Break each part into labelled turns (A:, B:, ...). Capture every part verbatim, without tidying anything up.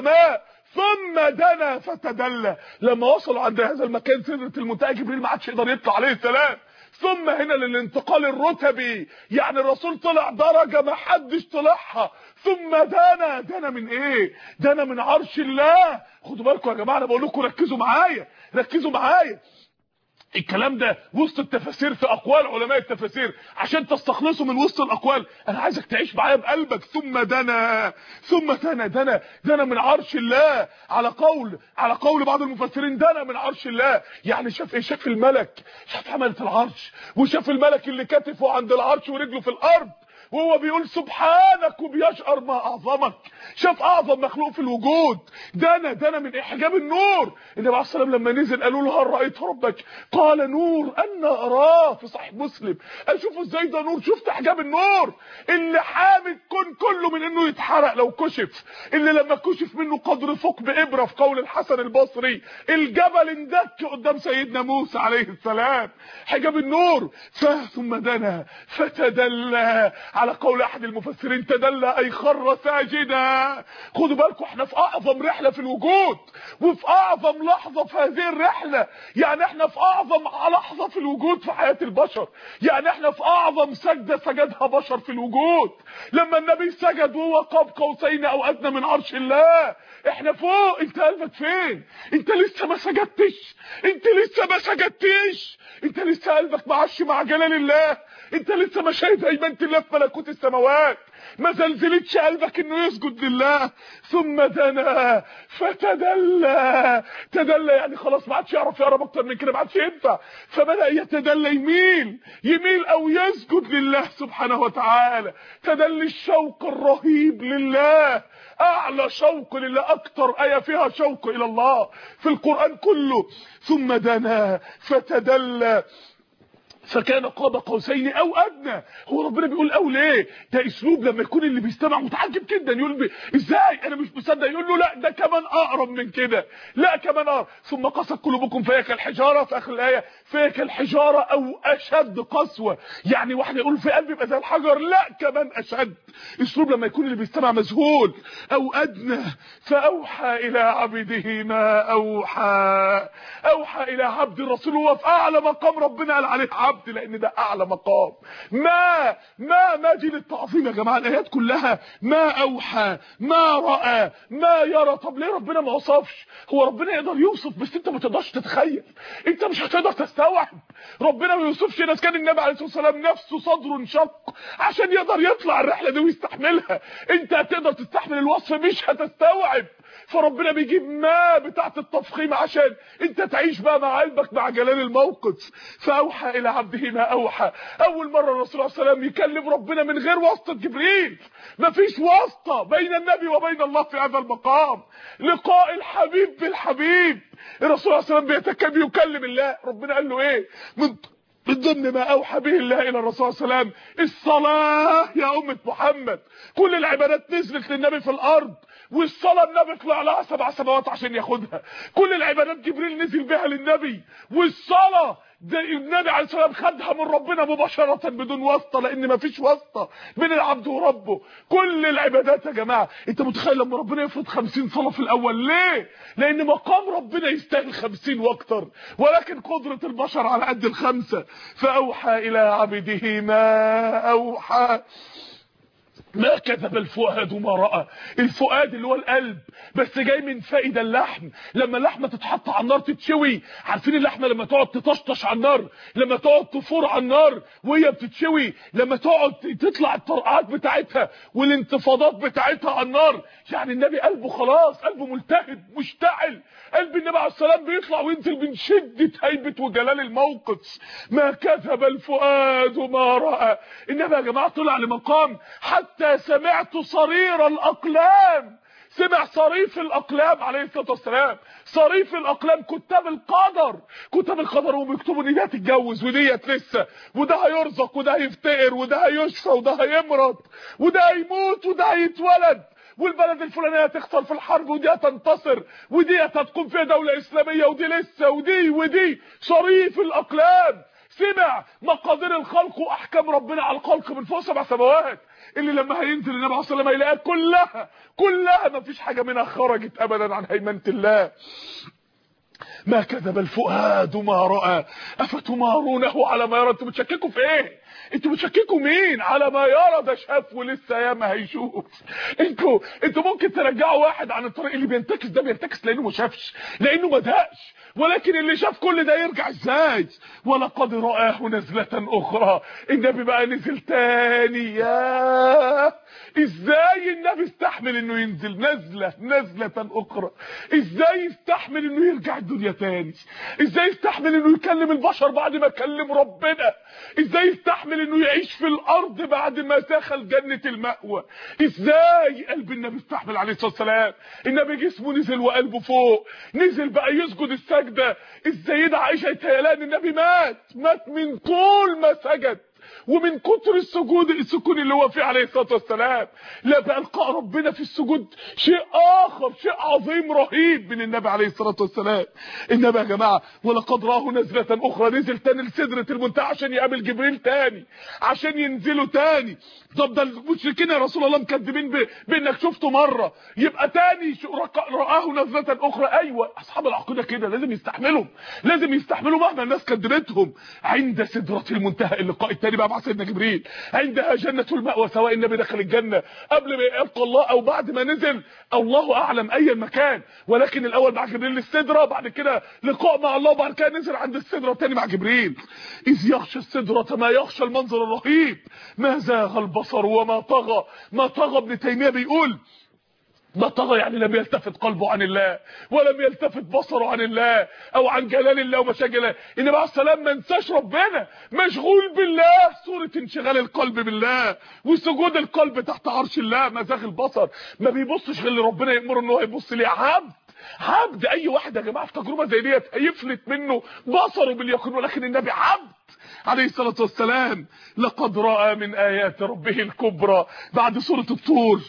A: السماء ثم دنا فتدلى. لما وصلوا عند هذا المكان سدرة المنتهى جبريل ما عادش يقدر يطلع عليه السلام. ثم هنا للانتقال الرتبي، يعني الرسول طلع درجة ما حدش طلعها. ثم دنا، دنا من ايه؟ دنا من عرش الله. خدوا بالكم يا جماعه، انا بقول لكم ركزوا معايا، ركزوا معايا. الكلام ده وسط التفاسير في اقوال علماء التفاسير، عشان تستخلصوا من وسط الاقوال انا عايزك تعيش معايا بقلبك. ثم دنا، ثم دنا، دنا دنا من عرش الله، على قول على قول بعض المفسرين دنا من عرش الله. يعني شاف ايه؟ شاف الملك، شاف حملة العرش، وشاف الملك اللي كتفه عند العرش ورجله في الارض وهو بيقول سبحانك وبيشعر ما اعظمك. شاف اعظم مخلوق في الوجود. دنا دنا من حجاب النور. النبي عليه الصلاه والسلام لما نزل قالوا له هل رايت ربك؟ قال نور ان اراه، في صحيح مسلم. اشوفه ازاي ده نور؟ شفت حجاب النور اللي حامي الكون كله من انه يتحرق لو كشف، اللي لما كشف منه قدر ثقب ابره في قول الحسن البصري الجبل اندك قدام سيدنا موسى عليه السلام. حجاب النور. ثم دنا فتدلى، على قول احد المفسرين تدلى اي خر ساجدا. خدوا بالكم احنا في اعظم رحله في الوجود، وفي اعظم لحظه في هذه الرحله. يعني احنا في اعظم لحظه في الوجود في حياه البشر. يعني احنا في اعظم سجده سجدها بشر في الوجود، لما النبي سجد وهو قاب قوسين او ادنى من عرش الله. احنا فوق. انت قلبك فين؟ انت لسه ما سجدتش، انت لسه ما سجدتش، انت لسه قلبك معش مع جلال الله، انت لسه ما شايف هيمنه الله في ملكوت السماوات، ما زلزلتش قلبك انه يسجد لله. ثم دنا فتدلى، تدلى يعني خلاص ما عادش يعرف يقرب اكتر من كده، ما عادش ينفع. فبدا يتدلى، يميل يميل او يسجد لله سبحانه وتعالى. تدلي الشوق الرهيب لله، اعلى شوق لله، اكتر ايه فيها شوق الى الله في القران كله. ثم دنا فتدلى فكان قاب قوسين او ادنى. هو ربنا بيقول او ليه؟ ده اسلوب لما يكون اللي بيستمع متعجب جدا يقول بي ازاي انا مش مصدق، يقول له لا ده كمان اقرب من كده، لا كمان اقرب. ثم قست قلوبكم فهي كالحجاره، في اخر الايه فهي كالحجاره او اشد قسوه. يعني واحد يقول في قلبي يبقى زي الحجر، لا كمان اشد. اسلوب لما يكون اللي بيستمع مذهول. او ادنى فاوحى الى عبده ما اوحى. اوحى الى عبد الرسول، هو في اعلى مقام ربنا قال عليه عبد، لان ده اعلى مقام. ما ما ما دي للتعظيم يا جماعه. الايات كلها ما اوحى، ما راى، ما يرى. طب ليه ربنا ما وصفش؟ هو ربنا يقدر يوصف بس انت ما تقدرش تتخيل، انت مش هتقدر تستوعب. ربنا ما يوصفش ناس. كان النبي عليه الصلاه والسلام نفسه صدره انشق عشان يقدر يطلع الرحله دي ويستحملها. انت هتقدر تستحمل الوصف؟ مش هتستوعب. فربنا بيجيب ما بتاعت التفخيم عشان انت تعيش بقى مع قلبك مع جلال الموقف. فاوحى الى عبده ما اوحى. اول مره الرسول صلى الله عليه وسلم يكلم ربنا من غير واسطه جبريل، مفيش واسطه بين النبي وبين الله في هذا المقام. لقاء الحبيب بالحبيب. الرسول صلى الله عليه وسلم بيتكلم يكلم الله. ربنا قال له ايه؟ من من ضمن ما اوحى به الله الى الرسول صلى الله عليه وسلم الصلاه يا امه محمد. كل العبادات نزلت للنبي في الارض، والصلاه النبي طلع لها سبع سماوات عشان ياخدها. كل العبادات جبريل نزل بها للنبي، والصلاه ده النبي عليه الصلاه والسلام خدها من ربنا مباشره بدون واسطه، لان مفيش واسطه بين العبد وربه. كل العبادات يا جماعه، انت متخيل لما ربنا يفرض خمسين صلاه في الاول؟ ليه؟ لان مقام ربنا يستاهل خمسين واكتر، ولكن قدره البشر على قد الخمسه. فاوحى الى عبده ما اوحى. ما كذب الفؤاد ما رأى. الفؤاد اللي هو القلب، بس جاي من فائد اللحم. لما اللحمه تتحط على النار تتشوي، عارفين اللحمه لما تقعد تطشطش على النار، لما تقعد تفور على النار وهي بتتشوي، لما تقعد تطلع الطرقعات بتاعتها والانتفاضات بتاعتها على النار، يعني النبي قلبه خلاص، قلبه ملتهب مشتعل. قلب النبي عليه السلام بيطلع وينزل من شده هيبه وجلال الموقف. ما كذب الفؤاد ما رأى. النبي يا جماعه طلع لمقام حتى سمعت صرير الاقلام. سمع صريف الاقلام عليه الصلاه والسلام. صريف الاقلام كتاب القدر، كتاب القدر وهم بيكتبوا ان دي هتتجوز وديت لسه، وده هيرزق وده هيفتقر وده هيشفى وده هيمرض وده هيموت وده هيتولد، والبلد الفلانيه هتخسر في الحرب ودي هتنتصر ودي هتقوم فيها دوله اسلاميه ودي لسه ودي ودي. صريف الاقلام سمع مقادير الخلق واحكام ربنا على الخلق من فوق سبع سماوات، اللي لما هينزل النبي عليه الصلاه والسلام هيلاقيها كلها كلها ما فيش حاجه منها خرجت ابدا عن هيمنه الله. ما كذب الفؤاد ما راى افتمارونه على ما يرى. انتوا بتشككوا في ايه؟ انتوا بتشككوا مين؟ على ما يرى، ده شاف ولسه ياما هيشوف. انتوا انتوا ممكن ترجعوا واحد عن الطريق. اللي بينتكس ده بينتكس لانه ما شافش، لانه ما دقش، ولكن اللي شاف كل ده يرجع ازاي؟ ولقد رآه نزلة اخرى. النبي بقى نزل تاني. ياه، ازاي النبي استحمل انه ينزل نزلة نزلة اخرى؟ ازاي يستحمل انه يرجع الدنيا تاني؟ ازاي يستحمل انه يكلم البشر بعد ما كلم ربنا؟ ازاي يستحمل انه يعيش في الارض بعد ما دخل جنة المأوى؟ ازاي قلب النبي استحمل عليه الصلاة والسلام؟ النبي جسمه نزل وقلبه فوق، نزل بقى يسجد السجدة. السيدة عائشة يتهيألها ان النبي مات مات من طول ما سجد ومن كتر السجود السكون اللي هو فيه عليه الصلاه والسلام. لا بقى القاء ربنا في السجود شيء اخر، شيء عظيم رهيب من النبي عليه الصلاه والسلام. النبي يا جماعه ولقد راه نزله اخرى، نزل تاني لسدره المنتهى عشان يقابل جبريل تاني، عشان ينزلوا تاني. طب ده المشركين يا رسول الله مكذبين بانك شفته مره، يبقى تاني راه نزله اخرى. ايوه، اصحاب العقيده كده لازم يستحملوا، لازم يستحملوا مهما الناس كذبتهم. عند سدره المنتهى اللقاء التاني بقى مع سيدنا جبريل، عندها جنة المأوى، سواء النبي دخل الجنة قبل ما يلقى الله او بعد ما نزل، الله اعلم اي المكان. ولكن الاول مع جبريل للسدرة، بعد كده لقاء مع الله، بعد كده نزل عند السدرة تاني مع جبريل. اذ يغشى السدرة ما يغشى، المنظر الرهيب. ما زاغ البصر وما طغى. ما طغى ابن تيمية بيقول ما طغى يعني لم يلتفت قلبه عن الله، ولم يلتفت بصره عن الله او عن جلال الله ومشاكل الله. النبي عليه السلام ما انساش ربنا، مشغول بالله، صورة انشغال القلب بالله وسجود القلب تحت عرش الله. ما زاغ البصر، ما بيبصش غير لربنا يأمره ان هو يبص ليه. عبد عبد اي واحد يا جماعه في تجربه زي ديت هيفلت منه بصره باليقين، ولكن النبي عبد عليه الصلاة والسلام. لقد رأى من آيات ربه الكبرى، بعد سورة الطور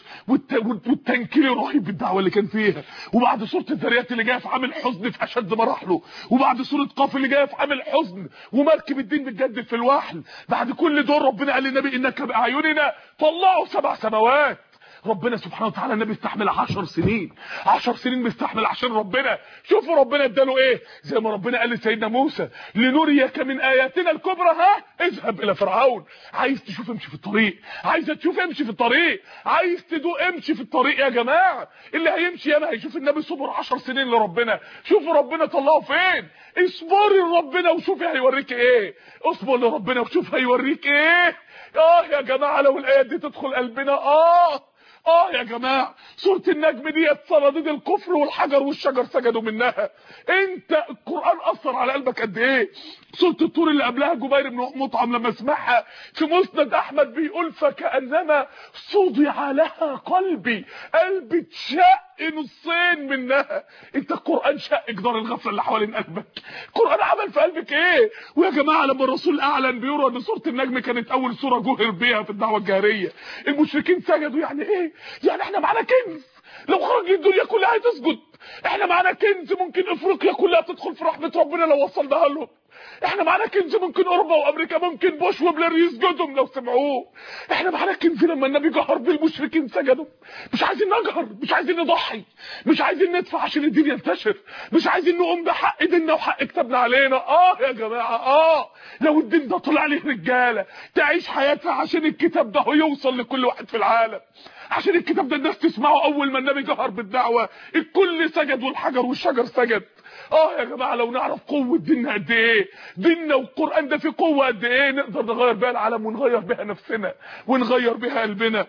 A: والتنكيل الرهيب بالدعوة اللي كان فيها، وبعد سورة الذريات اللي جايه في عامل حزن في أشد مراحله، وبعد سورة قاف اللي جايه في عامل حزن ومركب الدين بتجدد في الوحل. بعد كل دول ربنا قال للنبي إنك بأعيننا طلعوا سبع سماوات. ربنا سبحانه وتعالى النبي استحمل عشر سنين، عشر سنين بيستحمل عشان ربنا. شوفوا ربنا اداله ايه، زي ما ربنا قال لسيدنا موسى لنريك من اياتنا الكبرى، ها اذهب الى فرعون. عايز تشوف امشي في الطريق، عايز تشوف امشي في الطريق، عايز تدوق امشي في الطريق. يا جماعه اللي هيمشي ياما هيشوف النبي صبر عشر سنين لربنا. شوفوا ربنا طلعه فين. اصبري لربنا وشوفي هيوريك ايه، اصبر لربنا وشوف هيوريك ايه. اه يا جماعه لو الايات دي تدخل قلبنا. اه اه يا جماعه سوره النجم ديت صناديد الكفر والحجر والشجر سجدوا منها. انت القران اثر على قلبك قد ايه؟ سوره الطور اللي قبلها جبير بن مطعم لما سمعها في مسند احمد بيقول فكانما صدع لها قلبي، قلبي اتشق نصين منها. انت القران شق جدار الغفله اللي حوالين قلبك. القران عمل في قلبك ايه؟ ويا جماعه لما الرسول اعلن بيقولوا ان سوره النجم كانت اول سوره جهر بيها في الدعوه الجاهريه، المشركين سجدوا. يعني ايه؟ يعني احنا معانا كنز لو خرج الدنيا كلها هتسجد. احنا معانا كنز ممكن افريقيا كلها تدخل في رحمه ربنا لو وصلناها لهم. احنا معانا كنز ممكن اوروبا وامريكا ممكن بوش وبلير يسجدهم لو سمعوه. احنا معانا كنز لما النبي جهر بالمشركين سجدوا. مش عايزين نجهر، مش عايزين نضحي، مش عايزين ندفع عشان الدين ينتشر، مش عايزين نقوم بحق ديننا وحق كتابنا علينا. اه يا جماعه اه لو الدين ده طلع عليه رجاله تعيش حياتها عشان الكتاب ده يوصل لكل واحد في العالم، عشان الكتاب ده الناس تسمعه. اول ما النبي جهر بالدعوه الكل سجد والحجر والشجر سجد. اه يا جماعه لو نعرف قوه ديننا قد ايه، ديننا والقران ده فيه قوه قد ايه، نقدر نغير بيها العالم ونغير بيها نفسنا ونغير بيها قلبنا.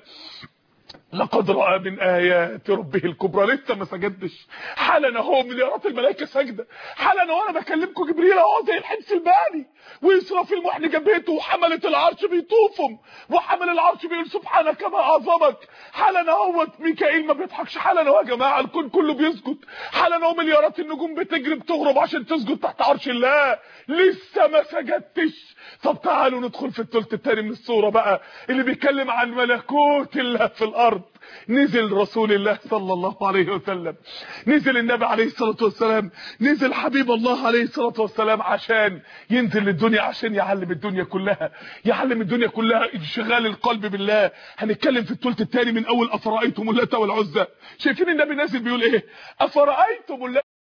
A: لقد رأى من آيات ربه الكبرى. لسه ما سجدش، حالا اهو مليارات الملائكه ساجده، حالا وانا بكلمكم جبريل اهو زي الحدث البالي واسرافيل محن جبهته وحمله العرش بيطوفهم، وحمل العرش بيقول سبحانك ما اعظمك. حالا اهو ميكائيل ما بيضحكش، حالا اهو يا جماعه الكون كله بيسجد، حالا اهو مليارات النجوم بتجري بتغرب عشان تسجد تحت عرش الله. لسه ما سجدتش. طب تعالوا ندخل في الثلث الثاني من السوره بقى اللي بيتكلم عن ملكوت الله في الارض. الارض نزل رسول الله صلى الله عليه وسلم، نزل النبي عليه الصلاه والسلام، نزل حبيب الله عليه الصلاه والسلام عشان ينزل للدنيا، عشان يعلم الدنيا كلها، يعلم الدنيا كلها انشغال القلب بالله. هنتكلم في الثلث الثاني من اول افرايتم اللات والعزى. شايفين النبي نازل بيقول ايه؟ افرايتم